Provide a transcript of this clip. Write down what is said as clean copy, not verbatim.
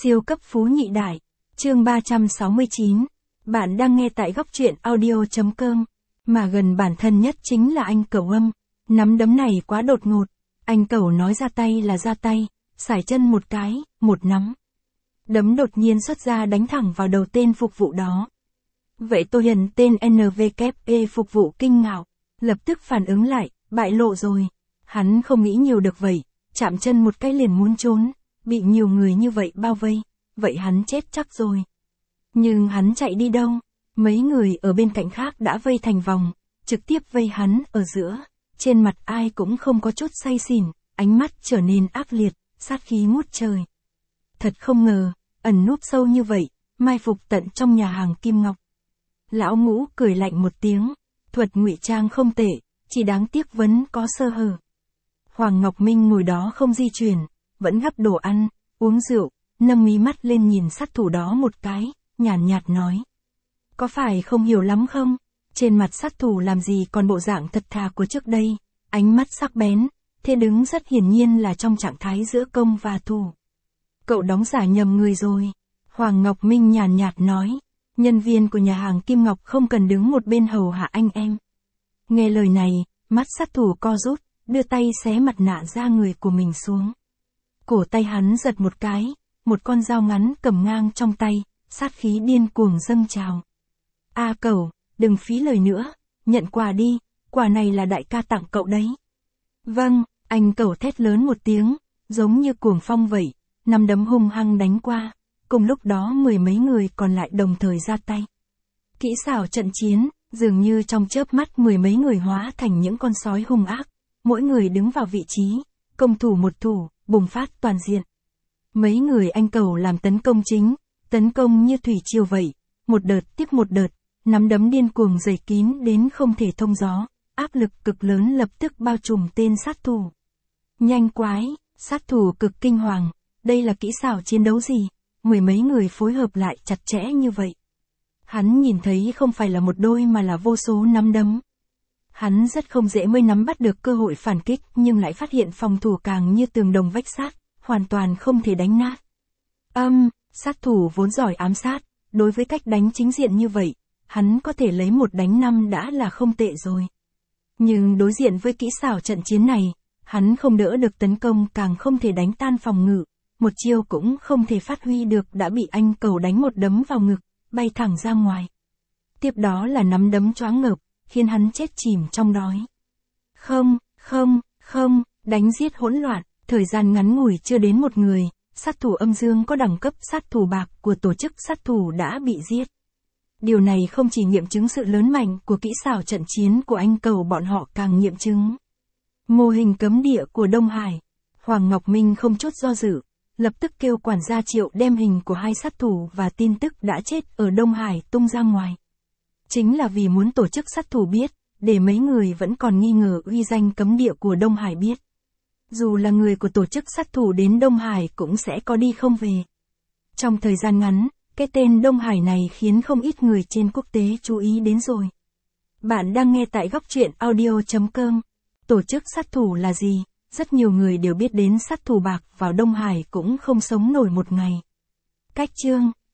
Siêu cấp phú nhị đại. Chương 369. Bạn đang nghe tại góc truyện audio.com. Mà gần bản thân nhất chính là anh Cẩu Âm. Nắm đấm này quá đột ngột. Anh Cẩu nói ra tay là ra tay, sải chân một cái, một nắm. Đấm đột nhiên xuất ra đánh thẳng vào đầu tên phục vụ đó. Vậy Tô Hiền tên NVKE phục vụ kinh ngạc, lập tức phản ứng lại, bại lộ rồi. Hắn không nghĩ nhiều được vậy, chạm chân một cái liền muốn trốn, bị nhiều người như vậy bao vây, vậy hắn chết chắc rồi. Nhưng hắn chạy đi đâu? Mấy người ở bên cạnh khác đã vây thành vòng, trực tiếp vây hắn ở giữa, trên mặt ai cũng không có chút say xỉn, ánh mắt trở nên ác liệt, sát khí ngút trời. Thật không ngờ, ẩn núp sâu như vậy, mai phục tận trong nhà hàng Kim Ngọc. Lão Ngũ cười lạnh một tiếng, thuật ngụy trang không tệ, chỉ đáng tiếc vẫn có sơ hở. Hoàng Ngọc Minh ngồi đó không di chuyển, vẫn gắp đồ ăn, uống rượu, nâng mí mắt lên nhìn sát thủ đó một cái, nhàn nhạt nói. Có phải không hiểu lắm không? Trên mặt sát thủ làm gì còn bộ dạng thật thà của trước đây, ánh mắt sắc bén, thế đứng rất hiển nhiên là trong trạng thái giữa công và thủ. Cậu đóng giả nhầm người rồi. Hoàng Ngọc Minh nhàn nhạt nói, nhân viên của nhà hàng Kim Ngọc không cần đứng một bên hầu hạ anh em. Nghe lời này, mắt sát thủ co rút, đưa tay xé mặt nạ da người của mình xuống. Cổ tay hắn giật một cái, một con dao ngắn cầm ngang trong tay, sát khí điên cuồng dâng trào. A Cẩu, đừng phí lời nữa, nhận quà đi, quà này là đại ca tặng cậu đấy. Vâng, anh Cẩu thét lớn một tiếng, giống như cuồng phong vậy, nắm đấm hung hăng đánh qua, cùng lúc đó mười mấy người còn lại đồng thời ra tay. Kỹ xảo trận chiến, dường như trong chớp mắt mười mấy người hóa thành những con sói hung ác, mỗi người đứng vào vị trí, công thủ một thủ, bùng phát toàn diện. Mấy người anh Cẩu làm tấn công chính, tấn công như thủy triều vậy, một đợt tiếp một đợt, nắm đấm điên cuồng dày kín đến không thể thông gió, áp lực cực lớn lập tức bao trùm tên sát thủ. Nhanh quái, sát thủ cực kinh hoàng, đây là kỹ xảo chiến đấu gì, mười mấy người phối hợp lại chặt chẽ như vậy. Hắn nhìn thấy không phải là một đôi mà là vô số nắm đấm. Hắn rất không dễ mới nắm bắt được cơ hội phản kích nhưng lại phát hiện phòng thủ càng như tường đồng vách sát, hoàn toàn không thể đánh nát. Sát thủ vốn giỏi ám sát, đối với cách đánh chính diện như vậy, hắn có thể lấy một đánh năm đã là không tệ rồi. Nhưng đối diện với kỹ xảo trận chiến này, hắn không đỡ được tấn công càng không thể đánh tan phòng ngự, một chiêu cũng không thể phát huy được đã bị anh Cẩu đánh một đấm vào ngực, bay thẳng ra ngoài. Tiếp đó là nắm đấm choáng ngợp, khiến hắn chết chìm trong đói. Không, đánh giết hỗn loạn, thời gian ngắn ngủi chưa đến một người, sát thủ âm dương có đẳng cấp sát thủ bạc của tổ chức sát thủ đã bị giết. Điều này không chỉ nghiệm chứng sự lớn mạnh của kỹ xảo trận chiến của anh Cẩu, bọn họ càng nghiệm chứng mô hình cấm địa của Đông Hải. Hoàng Ngọc Minh không chút do dự, lập tức kêu quản gia Triệu đem hình của hai sát thủ và tin tức đã chết ở Đông Hải tung ra ngoài. Chính là vì muốn tổ chức sát thủ biết, để mấy người vẫn còn nghi ngờ uy danh cấm địa của Đông Hải biết. Dù là người của tổ chức sát thủ đến Đông Hải cũng sẽ có đi không về. Trong thời gian ngắn, cái tên Đông Hải này khiến không ít người trên quốc tế chú ý đến rồi. Bạn đang nghe tại góc truyện audio.com. Tổ chức sát thủ là gì? Rất nhiều người đều biết đến sát thủ bạc vào Đông Hải cũng không sống nổi một ngày. Cách chương